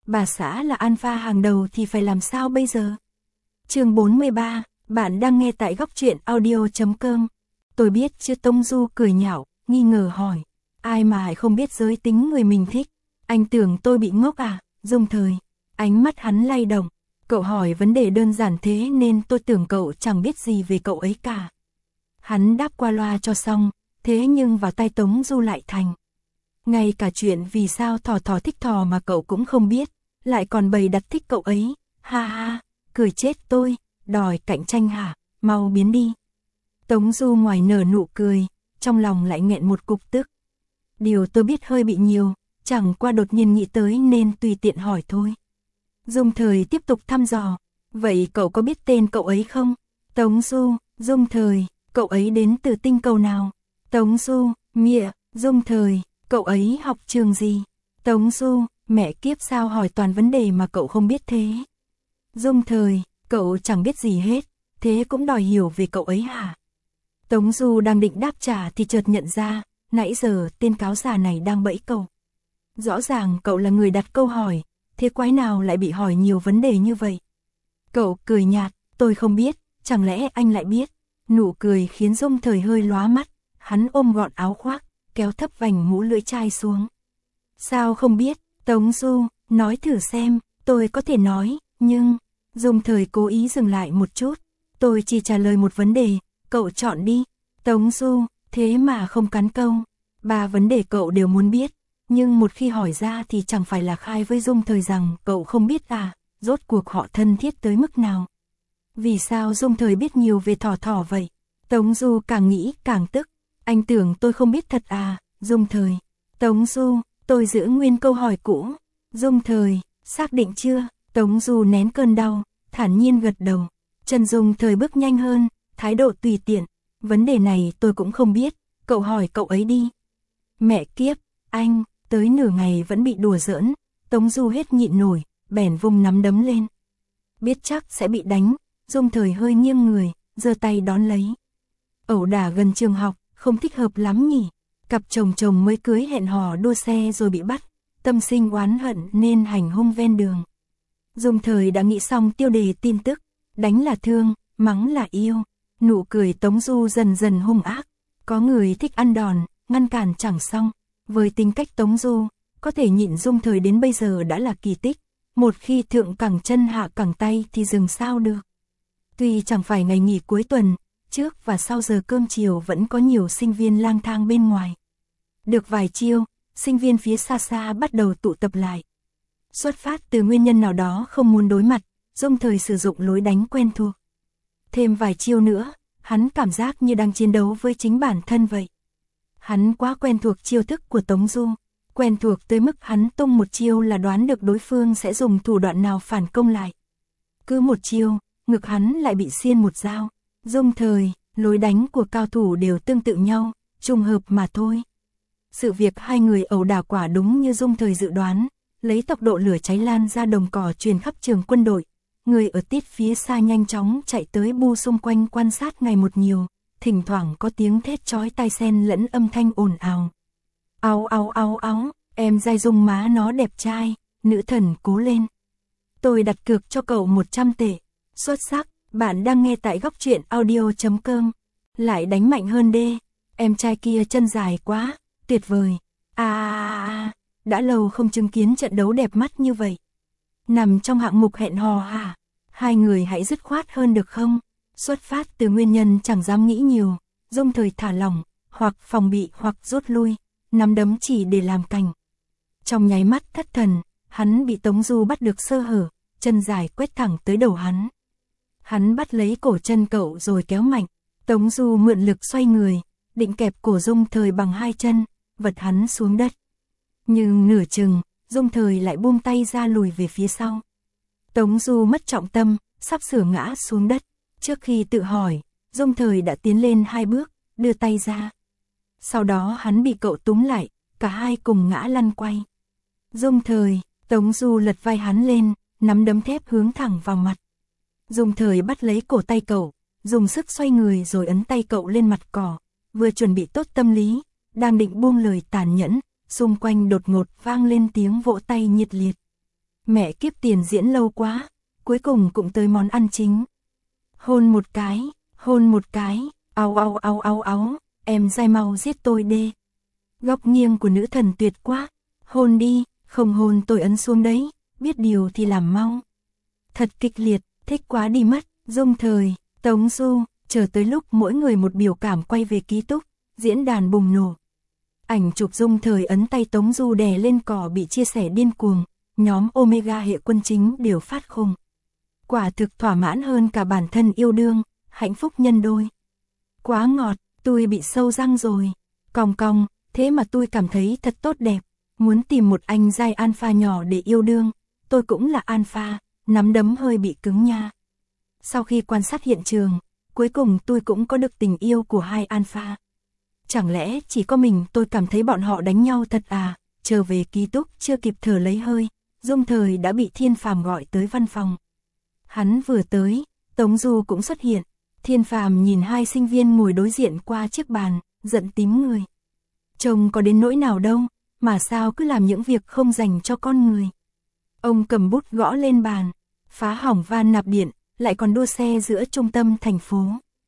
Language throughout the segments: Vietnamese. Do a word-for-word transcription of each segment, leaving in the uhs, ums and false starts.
bà xã là alpha hàng đầu thì phải làm sao bây giờ? Chương bốn mươi ba, bạn đang nghe tại góc truyện audio chấm com. Tôi biết chứ, Tống Du cười nhạo, nghi ngờ hỏi. Ai mà lại không biết giới tính người mình thích? Anh tưởng tôi bị ngốc à? Dung Thời. Ánh mắt hắn lay động. Cậu hỏi vấn đề đơn giản thế nên tôi tưởng cậu chẳng biết gì về cậu ấy cả. Hắn đáp qua loa cho xong, thế nhưng vào tai Tống Du lại thành. Ngay cả chuyện vì sao Thỏ Thỏ thích Thỏ mà cậu cũng không biết, lại còn bày đặt thích cậu ấy. Ha ha, cười chết tôi, đòi cạnh tranh hả? Mau biến đi. Tống Du ngoài nở nụ cười, trong lòng lại nghẹn một cục tức. Điều tôi biết hơi bị nhiều, chẳng qua đột nhiên nghĩ tới nên tùy tiện hỏi thôi. Dung Thời tiếp tục thăm dò. Vậy cậu có biết tên cậu ấy không? Tống Du. Dung Thời. Cậu ấy đến từ tinh cầu nào? Tống Du. Mịa. Dung Thời. Cậu ấy học trường gì? Tống Du. Mẹ kiếp, sao hỏi toàn vấn đề mà cậu không biết thế? Dung Thời. Cậu chẳng biết gì hết, thế cũng đòi hiểu về cậu ấy hả? Tống Du đang định đáp trả thì chợt nhận ra, nãy giờ tên cáo già này đang bẫy cậu. Rõ ràng cậu là người đặt câu hỏi, thế quái nào lại bị hỏi nhiều vấn đề như vậy? Cậu cười nhạt, tôi không biết, chẳng lẽ anh lại biết? Nụ cười khiến Dung Thời hơi lóa mắt, hắn ôm gọn áo khoác, kéo thấp vành mũ lưỡi chai xuống. Sao không biết? Tống Du, nói thử xem, tôi có thể nói, nhưng... Dung Thời cố ý dừng lại một chút, tôi chỉ trả lời một vấn đề, cậu chọn đi. Tống Du, thế mà không cắn câu, ba vấn đề cậu đều muốn biết, nhưng một khi hỏi ra thì chẳng phải là khai với Dung Thời rằng cậu không biết à, rốt cuộc họ thân thiết tới mức nào. Vì sao Dung Thời biết nhiều về Thỏ Thỏ vậy? Tống Du càng nghĩ càng tức, anh tưởng tôi không biết thật à? Dung Thời. Tống Du, tôi giữ nguyên câu hỏi cũ. Dung Thời, xác định chưa? Tống Du nén cơn đau, thản nhiên gật đầu. Trần Dung Thời bước nhanh hơn, thái độ tùy tiện. Vấn đề này tôi cũng không biết, cậu hỏi cậu ấy đi. Mẹ kiếp, anh, tới nửa ngày vẫn bị đùa giỡn. Tống Du hết nhịn nổi, bèn vung nắm đấm lên. Biết chắc sẽ bị đánh, Dung Thời hơi nghiêng người, giơ tay đón lấy. Ẩu đả gần trường học, không thích hợp lắm nhỉ. Cặp chồng chồng mới cưới hẹn hò đua xe rồi bị bắt, tâm sinh oán hận nên hành hung ven đường. Dung Thời đã nghĩ xong tiêu đề tin tức, đánh là thương, mắng là yêu. Nụ cười Tống Du dần dần hung ác, có người thích ăn đòn, ngăn cản chẳng xong. Với tính cách Tống Du, có thể nhịn Dung Thời đến bây giờ đã là kỳ tích, một khi thượng cẳng chân hạ cẳng tay thì dừng sao được. Tuy chẳng phải ngày nghỉ cuối tuần, trước và sau giờ cơm chiều vẫn có nhiều sinh viên lang thang bên ngoài. Được vài chiêu, sinh viên phía xa xa bắt đầu tụ tập lại. Xuất phát từ nguyên nhân nào đó không muốn đối mặt, Dung Thời sử dụng lối đánh quen thuộc. Thêm vài chiêu nữa, hắn cảm giác như đang chiến đấu với chính bản thân vậy. Hắn quá quen thuộc chiêu thức của Tống Du, quen thuộc tới mức hắn tung một chiêu là đoán được đối phương sẽ dùng thủ đoạn nào phản công lại. Cứ một chiêu, ngực hắn lại bị xiên một dao. Dung Thời, lối đánh của cao thủ đều tương tự nhau, trùng hợp mà thôi. Sự việc hai người ẩu đả quả đúng như Dung Thời dự đoán, lấy tốc độ lửa cháy lan ra đồng cỏ truyền khắp trường quân đội. Người ở tít phía xa nhanh chóng chạy tới bu xung quanh quan sát ngày một nhiều, thỉnh thoảng có tiếng thét chói tai xen lẫn âm thanh ồn ào. Áo áo áo áo, em dai Dung má nó đẹp trai, nữ thần cố lên. Tôi đặt cược cho cậu một trăm tệ, xuất sắc, bạn đang nghe tại góc truyện audio chấm com. Lại đánh mạnh hơn đê, em trai kia chân dài quá, tuyệt vời. À, à, à, đã lâu không chứng kiến trận đấu đẹp mắt như vậy. Nằm trong hạng mục hẹn hò hả? Hai người hãy dứt khoát hơn được không? Xuất phát từ nguyên nhân chẳng dám nghĩ nhiều, Dung Thời thả lỏng, hoặc phòng bị hoặc rút lui, nắm đấm chỉ để làm cành. Trong nháy mắt thất thần, hắn bị Tống Du bắt được sơ hở, chân dài quét thẳng tới đầu hắn. Hắn bắt lấy cổ chân cậu rồi kéo mạnh, Tống Du mượn lực xoay người, định kẹp cổ Dung Thời bằng hai chân, vật hắn xuống đất. Nhưng nửa chừng, Dung Thời lại buông tay ra lùi về phía sau. Tống Du mất trọng tâm, sắp sửa ngã xuống đất. Trước khi tự hỏi, Dung Thời đã tiến lên hai bước, đưa tay ra. Sau đó hắn bị cậu túm lại, cả hai cùng ngã lăn quay. Dung Thời, Tống Du lật vai hắn lên, nắm đấm thép hướng thẳng vào mặt. Dung Thời bắt lấy cổ tay cậu, dùng sức xoay người rồi ấn tay cậu lên mặt cỏ, vừa chuẩn bị tốt tâm lý, đang định buông lời tàn nhẫn, xung quanh đột ngột vang lên tiếng vỗ tay nhiệt liệt. Mẹ kiếp tiền diễn lâu quá, cuối cùng cũng tới món ăn chính. Hôn một cái, hôn một cái, áo áo áo áo áo, em dai mau giết tôi đê. Góc nghiêng của nữ thần tuyệt quá, hôn đi, không hôn tôi ấn xuống đấy, biết điều thì làm mau. Thật kịch liệt, thích quá đi mất, Dung Thời, Tống Du, chờ tới lúc mỗi người một biểu cảm quay về ký túc, diễn đàn bùng nổ. Ảnh chụp Dung Thời ấn tay Tống Du đè lên cỏ bị chia sẻ điên cuồng, nhóm Omega hệ quân chính đều phát khùng. Quả thực thỏa mãn hơn cả bản thân yêu đương, hạnh phúc nhân đôi. Quá ngọt, tôi bị sâu răng rồi. Cong cong, thế mà tôi cảm thấy thật tốt đẹp. Muốn tìm một anh giai alpha nhỏ để yêu đương, tôi cũng là alpha, nắm đấm hơi bị cứng nha. Sau khi quan sát hiện trường, cuối cùng tôi cũng có được tình yêu của hai alpha. Chẳng lẽ chỉ có mình tôi cảm thấy bọn họ đánh nhau thật à? Trở về ký túc chưa kịp thở lấy hơi, Dung Thời đã bị Thiên Phàm gọi tới văn phòng. Hắn vừa tới, Tống Du cũng xuất hiện. Thiên Phàm nhìn hai sinh viên ngồi đối diện qua chiếc bàn, giận tím người. Trông có đến nỗi nào đâu, mà sao cứ làm những việc không dành cho con người. Ông cầm bút gõ lên bàn, phá hỏng van nạp điện, lại còn đua xe giữa trung tâm thành phố.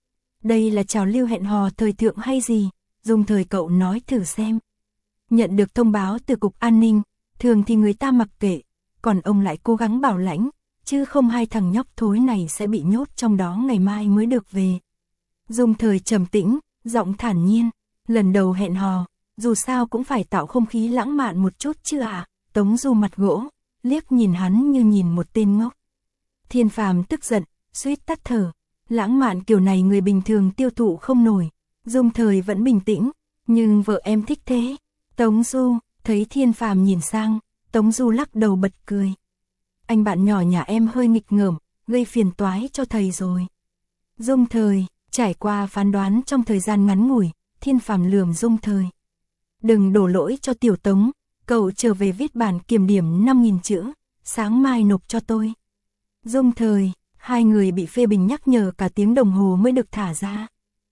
Đây là trào lưu hẹn hò thời thượng hay gì? Dung Thời cậu nói thử xem. Nhận được thông báo từ cục an ninh, thường thì người ta mặc kệ, còn ông lại cố gắng bảo lãnh, chứ không hai thằng nhóc thối này sẽ bị nhốt trong đó ngày mai mới được về. Dung Thời trầm tĩnh, giọng thản nhiên, lần đầu hẹn hò, dù sao cũng phải tạo không khí lãng mạn một chút chứ à? Tống Du mặt gỗ, liếc nhìn hắn như nhìn một tên ngốc. Thiên Phàm tức giận, suýt tắt thở, lãng mạn kiểu này người bình thường tiêu thụ không nổi. Dung Thời vẫn bình tĩnh, nhưng vợ em thích thế. Tống Du, thấy Thiên Phàm nhìn sang, Tống Du lắc đầu bật cười. Anh bạn nhỏ nhà em hơi nghịch ngợm, gây phiền toái cho thầy rồi. Dung Thời, trải qua phán đoán trong thời gian ngắn ngủi, Thiên Phàm lườm Dung Thời. Đừng đổ lỗi cho Tiểu Tống, cậu trở về viết bản kiểm điểm năm nghìn chữ, sáng mai nộp cho tôi. Dung Thời, hai người bị phê bình nhắc nhở cả tiếng đồng hồ mới được thả ra.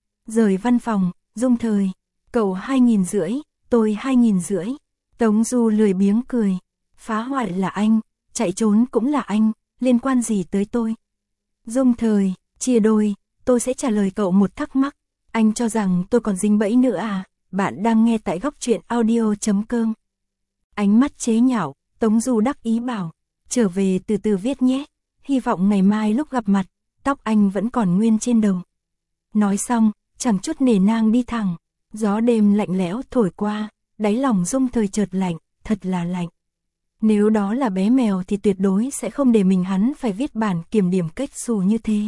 Rời văn phòng, Dung Thời, cậu hai nghìn rưỡi, tôi hai nghìn rưỡi. Tống Du lười biếng cười, phá hoại là anh, chạy trốn cũng là anh, liên quan gì tới tôi. Dung Thời, chia đôi, tôi sẽ trả lời cậu một thắc mắc, anh cho rằng tôi còn dính bẫy nữa à? Bạn đang nghe tại góc truyện audio chấm com. Ánh mắt chế nhạo, Tống Du đắc ý bảo, trở về từ từ viết nhé, hy vọng ngày mai lúc gặp mặt, tóc anh vẫn còn nguyên trên đầu. Nói xong, chẳng chút nể nang đi thẳng, gió đêm lạnh lẽo thổi qua, đáy lòng Dung Thời chợt lạnh, thật là lạnh. Nếu đó là bé mèo thì tuyệt đối sẽ không để mình hắn phải viết bản kiểm điểm cách xù như thế.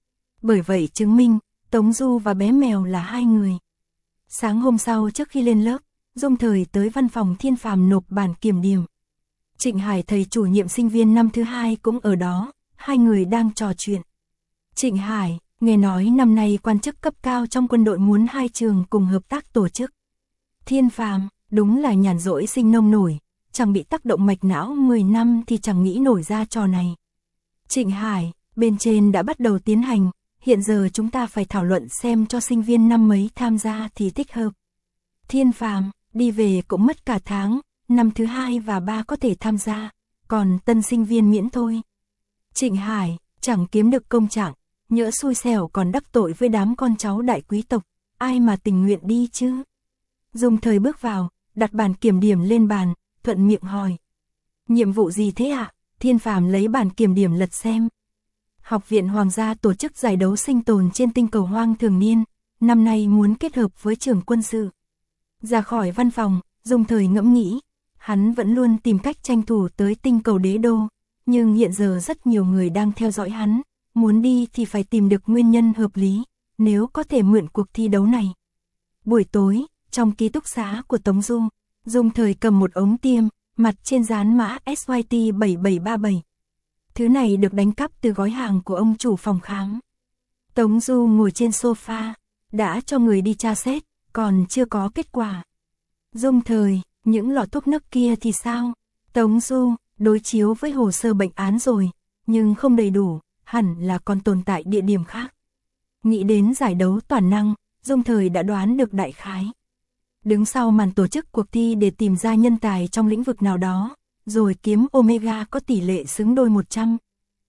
Bởi vậy chứng minh, Tống Du và bé mèo là hai người. Sáng hôm sau trước khi lên lớp, Dung Thời tới văn phòng Thiên Phàm nộp bản kiểm điểm. Trịnh Hải thầy chủ nhiệm sinh viên năm thứ hai cũng ở đó, hai người đang trò chuyện. Trịnh Hải, nghe nói năm nay quan chức cấp cao trong quân đội muốn hai trường cùng hợp tác tổ chức. Thiên Phàm, đúng là nhàn rỗi sinh nông nổi, chẳng bị tác động mạch não mười năm thì chẳng nghĩ nổi ra trò này. Trịnh Hải, bên trên đã bắt đầu tiến hành, hiện giờ chúng ta phải thảo luận xem cho sinh viên năm mấy tham gia thì thích hợp. Thiên Phàm, đi về cũng mất cả tháng, năm thứ hai và ba có thể tham gia, còn tân sinh viên miễn thôi. Trịnh Hải, chẳng kiếm được công trạng, nhỡ xui xẻo còn đắc tội với đám con cháu đại quý tộc, ai mà tình nguyện đi chứ. Dung Thời bước vào, đặt bản kiểm điểm lên bàn, thuận miệng hỏi. Nhiệm vụ gì thế ạ? À? Thiên Phàm lấy bản kiểm điểm lật xem. Học viện Hoàng gia tổ chức giải đấu sinh tồn trên tinh cầu hoang thường niên, năm nay muốn kết hợp với trường quân sự. Ra khỏi văn phòng, Dung Thời ngẫm nghĩ, hắn vẫn luôn tìm cách tranh thủ tới tinh cầu đế đô, nhưng hiện giờ rất nhiều người đang theo dõi hắn, muốn đi thì phải tìm được nguyên nhân hợp lý, nếu có thể mượn cuộc thi đấu này. Buổi tối, trong ký túc xá của Tống Du, Dung Thời cầm một ống tiêm, mặt trên dán mã S Y T bảy bảy ba bảy. Thứ này được đánh cắp từ gói hàng của ông chủ phòng khám. Tống Du ngồi trên sofa, đã cho người đi tra xét, còn chưa có kết quả. Dung Thời, những lọ thuốc nấc kia thì sao? Tống Du, đối chiếu với hồ sơ bệnh án rồi, nhưng không đầy đủ, hẳn là còn tồn tại địa điểm khác. Nghĩ đến giải đấu toàn năng, Dung Thời đã đoán được đại khái. Đứng sau màn tổ chức cuộc thi để tìm ra nhân tài trong lĩnh vực nào đó, rồi kiếm Omega có tỷ lệ xứng đôi một trăm.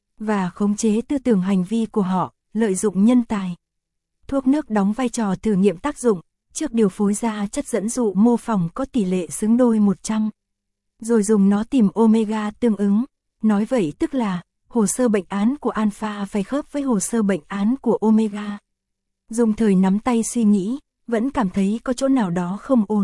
Và khống chế tư tưởng hành vi của họ, lợi dụng nhân tài. Thuốc nước đóng vai trò thử nghiệm tác dụng, trước điều phối ra chất dẫn dụ mô phỏng có tỷ lệ xứng đôi một trăm. Rồi dùng nó tìm Omega tương ứng. Nói vậy tức là, hồ sơ bệnh án của Alpha phải khớp với hồ sơ bệnh án của Omega. Dung Thời nắm tay suy nghĩ, vẫn cảm thấy có chỗ nào đó không ổn.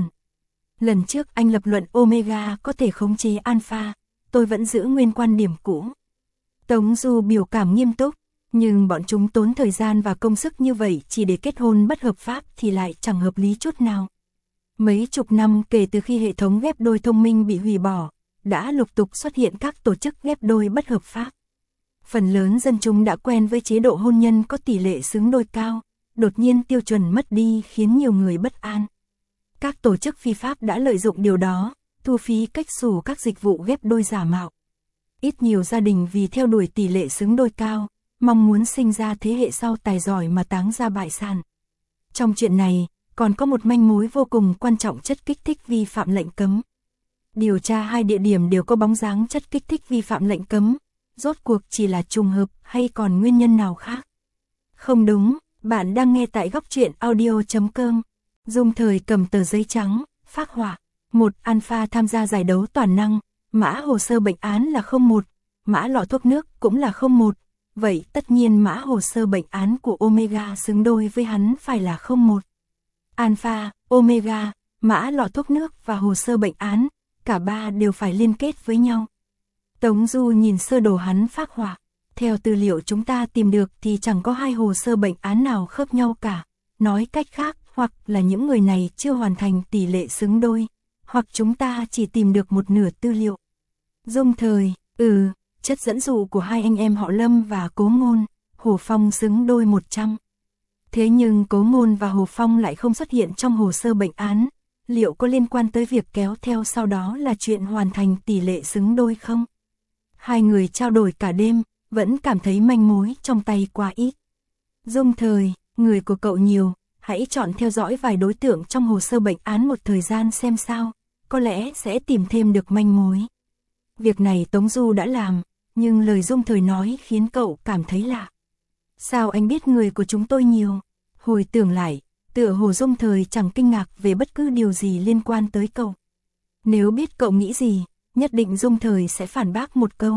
Lần trước anh lập luận Omega có thể khống chế Alpha, tôi vẫn giữ nguyên quan điểm cũ. Tống Du biểu cảm nghiêm túc, nhưng bọn chúng tốn thời gian và công sức như vậy chỉ để kết hôn bất hợp pháp thì lại chẳng hợp lý chút nào. Mấy chục năm kể từ khi hệ thống ghép đôi thông minh bị hủy bỏ, đã lục tục xuất hiện các tổ chức ghép đôi bất hợp pháp. Phần lớn dân chúng đã quen với chế độ hôn nhân có tỷ lệ xứng đôi cao, đột nhiên tiêu chuẩn mất đi khiến nhiều người bất an. Các tổ chức phi pháp đã lợi dụng điều đó, thu phí cách xù các dịch vụ ghép đôi giả mạo. Ít nhiều gia đình vì theo đuổi tỷ lệ xứng đôi cao, mong muốn sinh ra thế hệ sau tài giỏi mà táng ra bại sản. Trong chuyện này, còn có một manh mối vô cùng quan trọng: chất kích thích vi phạm lệnh cấm. Điều tra hai địa điểm đều có bóng dáng chất kích thích vi phạm lệnh cấm, rốt cuộc chỉ là trùng hợp hay còn nguyên nhân nào khác? Không đúng, bạn đang nghe tại góc truyện audio chấm com. Dung Thời cầm tờ giấy trắng, phác họa. Một Alpha tham gia giải đấu toàn năng, mã hồ sơ bệnh án là không một, mã lọ thuốc nước cũng là không một. Vậy tất nhiên mã hồ sơ bệnh án của Omega xứng đôi với hắn phải là không một. Alpha, Omega, mã lọ thuốc nước và hồ sơ bệnh án, cả ba đều phải liên kết với nhau. Tống Du nhìn sơ đồ hắn phác họa. Theo tư liệu chúng ta tìm được thì chẳng có hai hồ sơ bệnh án nào khớp nhau cả. Nói cách khác, hoặc là những người này chưa hoàn thành tỷ lệ xứng đôi, hoặc chúng ta chỉ tìm được một nửa tư liệu. Dung Thời, ừ, chất dẫn dụ của hai anh em họ Lâm và Cố Ngôn, Hồ Phong xứng đôi một trăm. Thế nhưng Cố Ngôn và Hồ Phong lại không xuất hiện trong hồ sơ bệnh án, liệu có liên quan tới việc kéo theo sau đó là chuyện hoàn thành tỷ lệ xứng đôi không? Hai người trao đổi cả đêm, vẫn cảm thấy manh mối trong tay quá ít. Dung Thời, người của cậu nhiều, hãy chọn theo dõi vài đối tượng trong hồ sơ bệnh án một thời gian xem sao, có lẽ sẽ tìm thêm được manh mối. Việc này Tống Du đã làm, nhưng lời Dung Thời nói khiến cậu cảm thấy lạ. Sao anh biết người của chúng tôi nhiều? Hồi tưởng lại, tựa hồ Dung Thời chẳng kinh ngạc về bất cứ điều gì liên quan tới cậu. Nếu biết cậu nghĩ gì, nhất định Dung Thời sẽ phản bác một câu.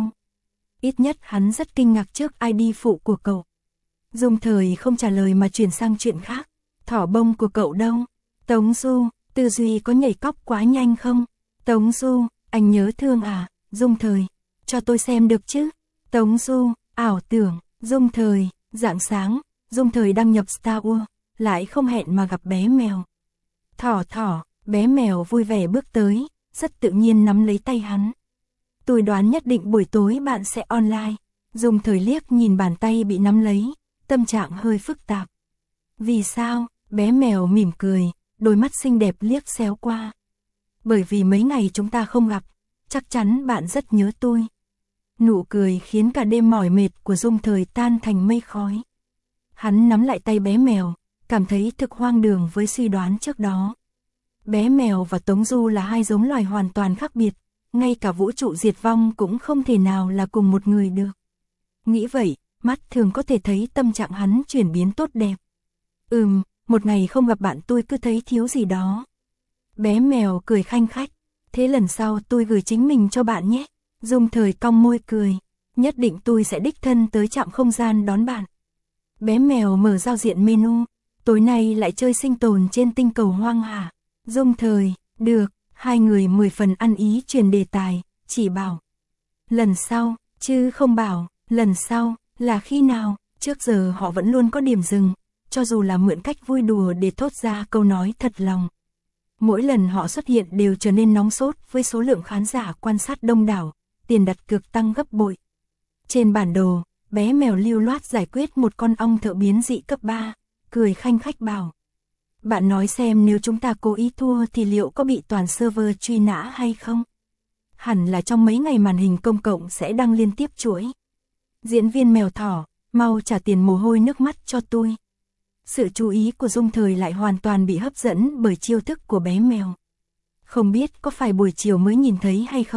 Ít nhất hắn rất kinh ngạc trước i đê phụ của cậu. Dung Thời không trả lời mà chuyển sang chuyện khác. Thỏ bông của cậu đâu? Tống Du, tư duy có nhảy cóc quá nhanh không? Tống Du, anh nhớ thương à? Dung Thời, cho tôi xem được chứ? Tống Du, ảo tưởng. Dung Thời, rạng sáng, Dung Thời đăng nhập Star Wars, lại không hẹn mà gặp bé mèo. Thỏ thỏ, bé mèo vui vẻ bước tới, rất tự nhiên nắm lấy tay hắn. Tôi đoán nhất định buổi tối bạn sẽ online. Dung Thời liếc nhìn bàn tay bị nắm lấy, tâm trạng hơi phức tạp. Vì sao? Bé mèo mỉm cười, đôi mắt xinh đẹp liếc xéo qua. Bởi vì mấy ngày chúng ta không gặp, chắc chắn bạn rất nhớ tôi. Nụ cười khiến cả đêm mỏi mệt của Dung Thời tan thành mây khói. Hắn nắm lại tay bé mèo, cảm thấy thực hoang đường với suy đoán trước đó. Bé mèo và Tống Du là hai giống loài hoàn toàn khác biệt, ngay cả vũ trụ diệt vong cũng không thể nào là cùng một người được. Nghĩ vậy, mắt thường có thể thấy tâm trạng hắn chuyển biến tốt đẹp. Ừm, một ngày không gặp bạn tôi cứ thấy thiếu gì đó. Bé mèo cười khanh khách, thế lần sau tôi gửi chính mình cho bạn nhé. Dung Thời cong môi cười, nhất định tôi sẽ đích thân tới trạm không gian đón bạn. Bé mèo mở giao diện menu, tối nay lại chơi sinh tồn trên tinh cầu hoang hả? Dung Thời, được, hai người mười phần ăn ý truyền đề tài, chỉ bảo. Lần sau, chứ không bảo, lần sau, là khi nào? Trước giờ họ vẫn luôn có điểm dừng, cho dù là mượn cách vui đùa để thốt ra câu nói thật lòng. Mỗi lần họ xuất hiện đều trở nên nóng sốt với số lượng khán giả quan sát đông đảo, tiền đặt cược tăng gấp bội. Trên bản đồ, bé mèo lưu loát giải quyết một con ong thợ biến dị cấp ba, cười khanh khách bảo. Bạn nói xem nếu chúng ta cố ý thua thì liệu có bị toàn server truy nã hay không? Hẳn là trong mấy ngày màn hình công cộng sẽ đăng liên tiếp chuỗi. Diễn viên mèo thỏ, mau trả tiền mồ hôi nước mắt cho tôi. Sự chú ý của Dung Thời lại hoàn toàn bị hấp dẫn bởi chiêu thức của bé mèo. Không biết có phải buổi chiều mới nhìn thấy hay không,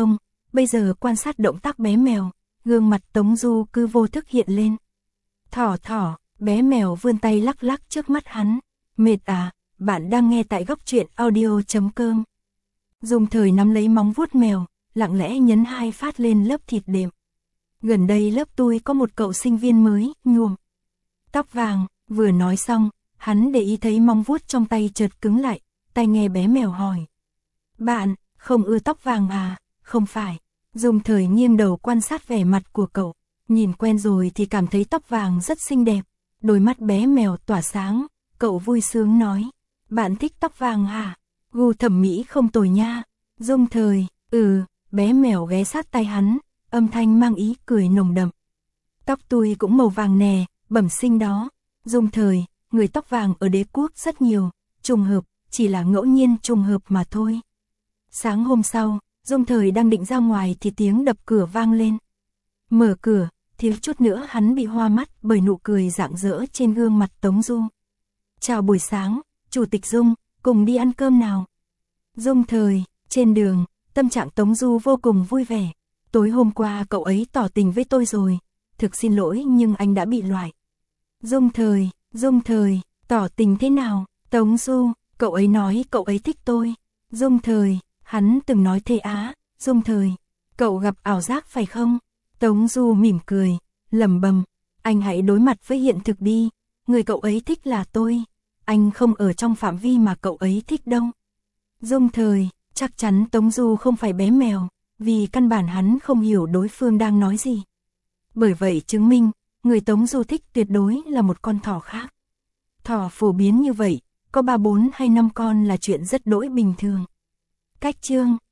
bây giờ quan sát động tác bé mèo, gương mặt Tống Du cứ vô thức hiện lên. Thỏ thỏ, bé mèo vươn tay lắc lắc trước mắt hắn. Mệt à, bạn đang nghe tại góc truyện audio.com. Dùng thời nắm lấy móng vuốt mèo, lặng lẽ nhấn hai phát lên lớp thịt đệm. Gần đây lớp tôi có một cậu sinh viên mới, nhuộm tóc vàng, vừa nói xong, hắn để ý thấy móng vuốt trong tay chợt cứng lại, tai nghe bé mèo hỏi. Bạn, không ưa tóc vàng à? Không phải. Dùng thời nghiêng đầu quan sát vẻ mặt của cậu, nhìn quen rồi thì cảm thấy tóc vàng rất xinh đẹp, đôi mắt bé mèo tỏa sáng, cậu vui sướng nói. Bạn thích tóc vàng hả? Gu thẩm mỹ không tồi nha. Dung thời, ừ, bé mèo ghé sát tay hắn, âm thanh mang ý cười nồng đậm. Tóc tôi cũng màu vàng nè, bẩm sinh đó. Dung thời, người tóc vàng ở đế quốc rất nhiều, trùng hợp, chỉ là ngẫu nhiên trùng hợp mà thôi. Sáng hôm sau, Dung thời đang định ra ngoài thì tiếng đập cửa vang lên. Mở cửa, thiếu chút nữa hắn bị hoa mắt bởi nụ cười rạng rỡ trên gương mặt Tống Du. Chào buổi sáng, Chủ tịch Dung, cùng đi ăn cơm nào. Dung thời, trên đường, tâm trạng Tống Du vô cùng vui vẻ. Tối hôm qua cậu ấy tỏ tình với tôi rồi, thực xin lỗi nhưng anh đã bị loại. Dung thời, Dung thời, tỏ tình thế nào? Tống Du, cậu ấy nói cậu ấy thích tôi. Dung thời, hắn từng nói thế á. Dung thời, cậu gặp ảo giác phải không? Tống Du mỉm cười, lẩm bẩm, anh hãy đối mặt với hiện thực đi, người cậu ấy thích là tôi, anh không ở trong phạm vi mà cậu ấy thích đâu. Dung thời, chắc chắn Tống Du không phải bé mèo, vì căn bản hắn không hiểu đối phương đang nói gì. Bởi vậy chứng minh, người Tống Du thích tuyệt đối là một con thỏ khác. Thỏ phổ biến như vậy, có ba bốn hay năm con là chuyện rất đỗi bình thường. Cách chương